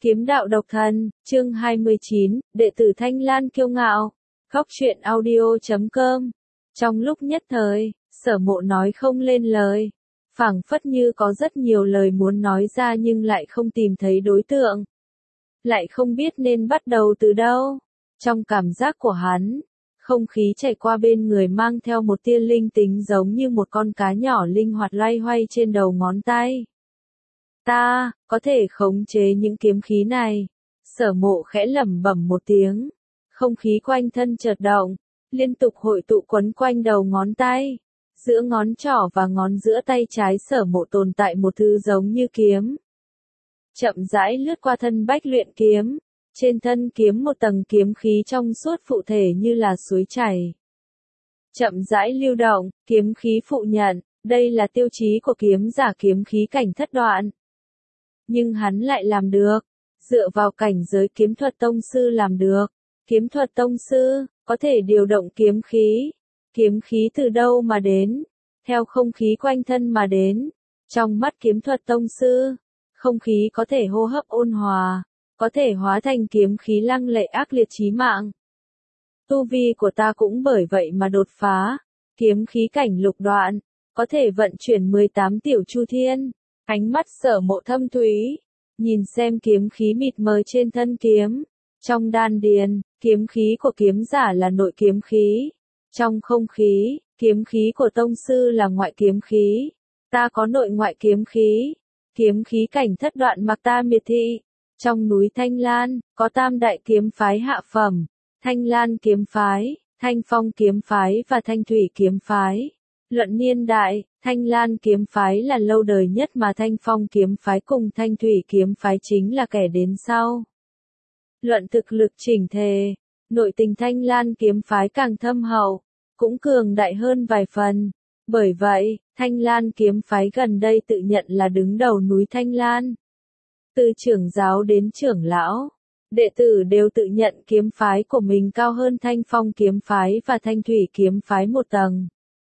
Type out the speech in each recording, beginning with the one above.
Kiếm đạo độc thần, chương 29, đệ tử Thanh Lan kiêu ngạo. Góc truyện audio.com. Trong lúc nhất thời, Sở Mộ nói không lên lời. Phảng phất như có rất nhiều lời muốn nói ra nhưng lại không tìm thấy đối tượng. Lại không biết nên bắt đầu từ đâu. Trong cảm giác của hắn, không khí chạy qua bên người mang theo một tia linh tính giống như một con cá nhỏ linh hoạt loay hoay trên đầu ngón tay. Ta, có thể khống chế những kiếm khí này. Sở Mộ khẽ lẩm bẩm một tiếng. Không khí quanh thân chợt động, liên tục hội tụ quấn quanh đầu ngón tay. Giữa ngón trỏ và ngón giữa tay trái Sở Mộ tồn tại một thứ giống như kiếm. Chậm rãi lướt qua thân bách luyện kiếm. Trên thân kiếm một tầng kiếm khí trong suốt phụ thể như là suối chảy. Chậm rãi lưu động, kiếm khí phụ nhận, đây là tiêu chí của kiếm giả kiếm khí cảnh thất đoạn. Nhưng hắn lại làm được, dựa vào cảnh giới kiếm thuật tông sư làm được. Kiếm thuật tông sư, có thể điều động kiếm khí. Kiếm khí từ đâu mà đến? Theo không khí quanh thân mà đến. Trong mắt kiếm thuật tông sư, không khí có thể hô hấp ôn hòa, có thể hóa thành kiếm khí lăng lệ ác liệt chí mạng. Tu vi của ta cũng bởi vậy mà đột phá. Kiếm khí cảnh lục đoạn, có thể vận chuyển 18 tiểu chu thiên. Ánh mắt Sở Mộ thâm thúy, nhìn xem kiếm khí mịt mờ trên thân kiếm. Trong đan điền, kiếm khí của kiếm giả là nội kiếm khí. Trong không khí, kiếm khí của tông sư là ngoại kiếm khí. Ta có nội ngoại kiếm khí. Kiếm khí cảnh thất đoạn mặc ta miệt thị. Trong núi Thanh Lan, có tam đại kiếm phái hạ phẩm. Thanh Lan kiếm phái, Thanh Phong kiếm phái và Thanh Thủy kiếm phái. Luận niên đại, Thanh Lan kiếm phái là lâu đời nhất mà Thanh Phong kiếm phái cùng Thanh Thủy kiếm phái chính là kẻ đến sau. Luận thực lực chỉnh thể, nội tình Thanh Lan kiếm phái càng thâm hậu, cũng cường đại hơn vài phần. Bởi vậy, Thanh Lan kiếm phái gần đây tự nhận là đứng đầu núi Thanh Lan. Từ trưởng giáo đến trưởng lão, đệ tử đều tự nhận kiếm phái của mình cao hơn Thanh Phong kiếm phái và Thanh Thủy kiếm phái một tầng.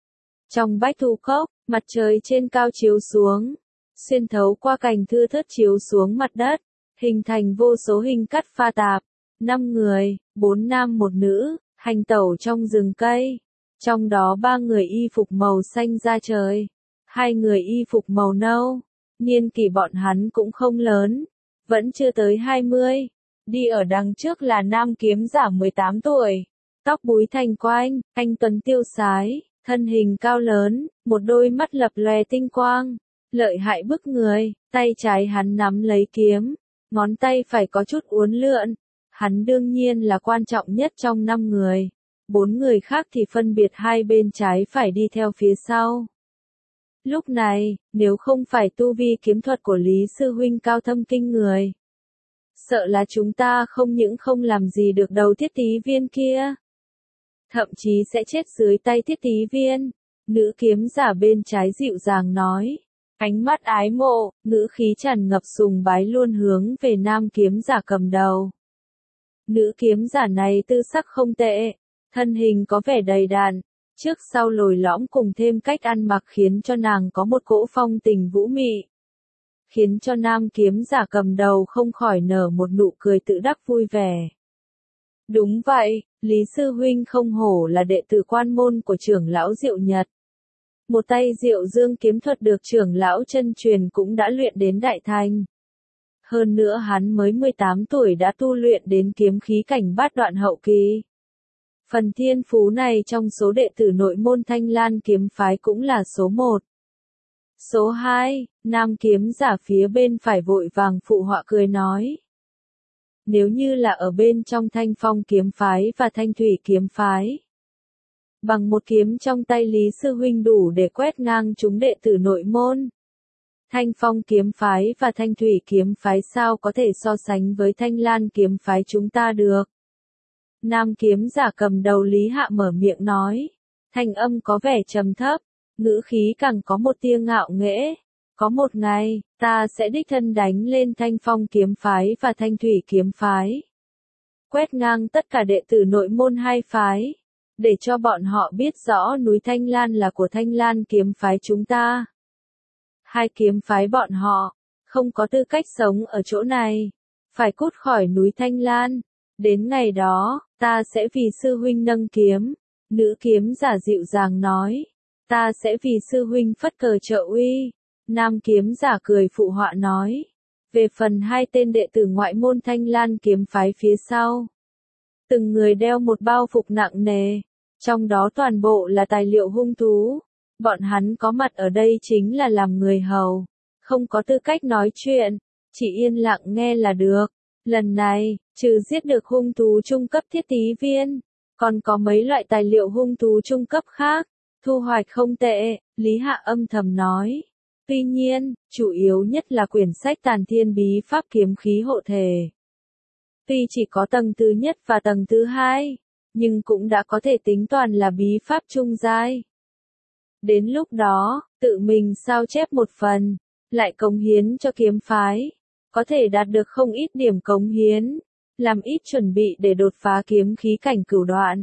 Trong Bách Thu Cốc, mặt trời trên cao chiếu xuống, xuyên thấu qua cành thưa thớt chiếu xuống mặt đất, hình thành vô số hình cắt pha tạp. 5 người, 4 nam 1 nữ, hành tẩu trong rừng cây. Trong đó 3 người y phục màu xanh da trời, 2 người y phục màu nâu. Niên kỷ bọn hắn cũng không lớn, vẫn chưa tới 20. Đi ở đằng trước là nam kiếm giả 18 tuổi, tóc búi thành quanh, anh tuấn tiêu sái, thân hình cao lớn, một đôi mắt lập lòe tinh quang, lợi hại bức người. Tay trái hắn nắm lấy kiếm, ngón tay phải có chút uốn lượn. Hắn đương nhiên là quan trọng nhất trong 5 người. 4 người khác thì phân biệt hai bên trái phải đi theo phía sau. Lúc này, nếu không phải tu vi kiếm thuật của Lý Sư Huynh cao thâm kinh người, sợ là chúng ta không những không làm gì được đầu Thiết Tí Viên kia, thậm chí sẽ chết dưới tay Thiết Tí Viên. Nữ kiếm giả bên trái dịu dàng nói, ánh mắt ái mộ, ngữ khí tràn ngập sùng bái luôn hướng về nam kiếm giả cầm đầu. Nữ kiếm giả này tư sắc không tệ, thân hình có vẻ đầy đặn, trước sau lồi lõm cùng thêm cách ăn mặc khiến cho nàng có một cỗ phong tình vũ mị. Khiến cho nam kiếm giả cầm đầu không khỏi nở một nụ cười tự đắc vui vẻ. Đúng vậy, Lý Sư Huynh không hổ là đệ tử quan môn của trưởng lão Diệu Nhật. Một tay Diệu Dương kiếm thuật được trưởng lão chân truyền cũng đã luyện đến đại thành. Hơn nữa hắn mới 18 tuổi đã tu luyện đến kiếm khí cảnh bát đoạn hậu kỳ. Phần thiên phú này trong số đệ tử nội môn Thanh Lan kiếm phái cũng là số 1. Số 2, nam kiếm giả phía bên phải vội vàng phụ họa cười nói. Nếu như là ở bên trong Thanh Phong kiếm phái và Thanh Thủy kiếm phái, bằng một kiếm trong tay Lý Sư Huynh đủ để quét ngang chúng đệ tử nội môn. Thanh Phong kiếm phái và Thanh Thủy kiếm phái sao có thể so sánh với Thanh Lan kiếm phái chúng ta được. Nam kiếm giả cầm đầu Lý Hạ mở miệng nói, thanh âm có vẻ trầm thấp, ngữ khí càng có một tia ngạo nghễ. Có một ngày, ta sẽ đích thân đánh lên Thanh Phong kiếm phái và Thanh Thủy kiếm phái. Quét ngang tất cả đệ tử nội môn hai phái, để cho bọn họ biết rõ núi Thanh Lan là của Thanh Lan kiếm phái chúng ta. Hai kiếm phái bọn họ, không có tư cách sống ở chỗ này. phải cút khỏi núi Thanh Lan. Đến ngày đó, ta sẽ vì sư huynh nâng kiếm. Nữ kiếm giả dịu dàng nói. Ta sẽ vì sư huynh phất cờ trợ uy. Nam kiếm giả cười phụ họa nói. Về phần hai tên đệ tử ngoại môn Thanh Lan kiếm phái phía sau. Từng người đeo một bao phục nặng nề. Trong đó toàn bộ là tài liệu hung thú. Bọn hắn có mặt ở đây chính là làm người hầu. Không có tư cách nói chuyện. Chỉ yên lặng nghe là được. Lần này, trừ giết được hung thú trung cấp thiết tí viên. Còn có mấy loại tài liệu hung thú trung cấp khác. Thu hoạch không tệ, Lý Hạ âm thầm nói. Tuy nhiên, chủ yếu nhất là quyển sách Tàn Thiên Bí Pháp kiếm khí hộ thể. Tuy chỉ có tầng thứ nhất và tầng thứ hai, nhưng cũng đã có thể tính toàn là bí pháp trung giai. Đến lúc đó, tự mình sao chép một phần, lại cống hiến cho kiếm phái, có thể đạt được không ít điểm cống hiến, làm ít chuẩn bị để đột phá kiếm khí cảnh cửu đoạn.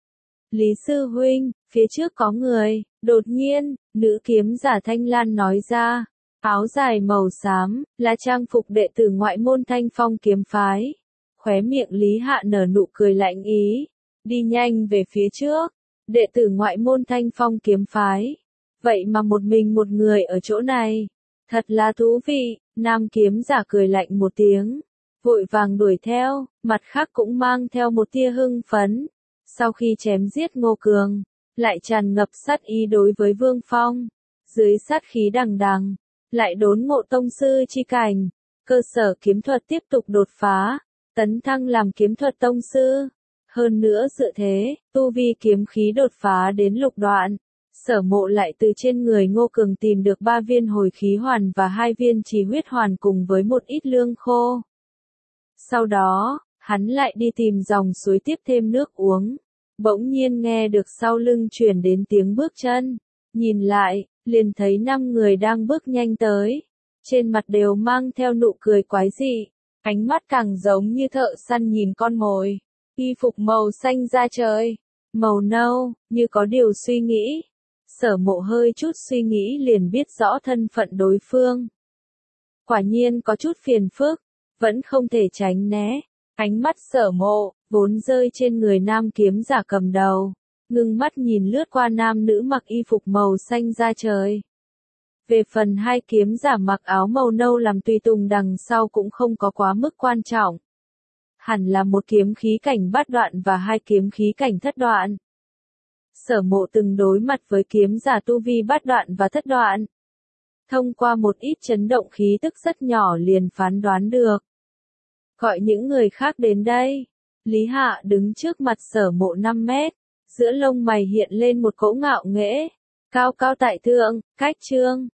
Lý sư huynh, phía trước có người, đột nhiên, nữ kiếm giả Thanh Lan nói ra, áo dài màu xám, là trang phục đệ tử ngoại môn Thanh Phong kiếm phái. Khóe miệng Lý Hạ nở nụ cười lạnh ý, đi nhanh về phía trước, đệ tử ngoại môn Thanh Phong kiếm phái. Vậy mà một mình một người ở chỗ này, thật là thú vị, nam kiếm giả cười lạnh một tiếng, vội vàng đuổi theo, mặt khác cũng mang theo một tia hưng phấn. Sau khi chém giết Ngô Cường, lại tràn ngập sát ý đối với Vương Phong, dưới sát khí đằng đằng, lại đốn ngộ tông sư chi cảnh, cơ sở kiếm thuật tiếp tục đột phá, tấn thăng làm kiếm thuật tông sư. Hơn nữa dựa thế, tu vi kiếm khí đột phá đến lục đoạn, Sở Mộ lại từ trên người Ngô Cường tìm được 3 viên hồi khí hoàn và 2 viên trì huyết hoàn cùng với một ít lương khô. Sau đó, hắn lại đi tìm dòng suối tiếp thêm nước uống. Bỗng nhiên nghe được sau lưng truyền đến tiếng bước chân. Nhìn lại, liền thấy 5 người đang bước nhanh tới. Trên mặt đều mang theo nụ cười quái dị. Ánh mắt càng giống như thợ săn nhìn con mồi. Y phục màu xanh da trời. Màu nâu, như có điều suy nghĩ. Sở Mộ hơi chút suy nghĩ liền biết rõ thân phận đối phương. Quả nhiên có chút phiền phức. Vẫn không thể tránh né. Ánh mắt Sở Mộ vốn rơi trên người nam kiếm giả cầm đầu, ngưng mắt nhìn lướt qua nam nữ mặc y phục màu xanh da trời. Về phần hai kiếm giả mặc áo màu nâu làm tùy tùng đằng sau cũng không có quá mức quan trọng. Hẳn là một kiếm khí cảnh bát đoạn và 2 kiếm khí cảnh thất đoạn. Sở Mộ từng đối mặt với kiếm giả tu vi bát đoạn và thất đoạn. Thông qua một ít chấn động khí tức rất nhỏ liền phán đoán được. Gọi những người khác đến đây. Lý Hạ đứng trước mặt Sở Mộ 5 mét, giữa lông mày hiện lên một cỗ ngạo nghễ, cao cao tại thượng, cách trương,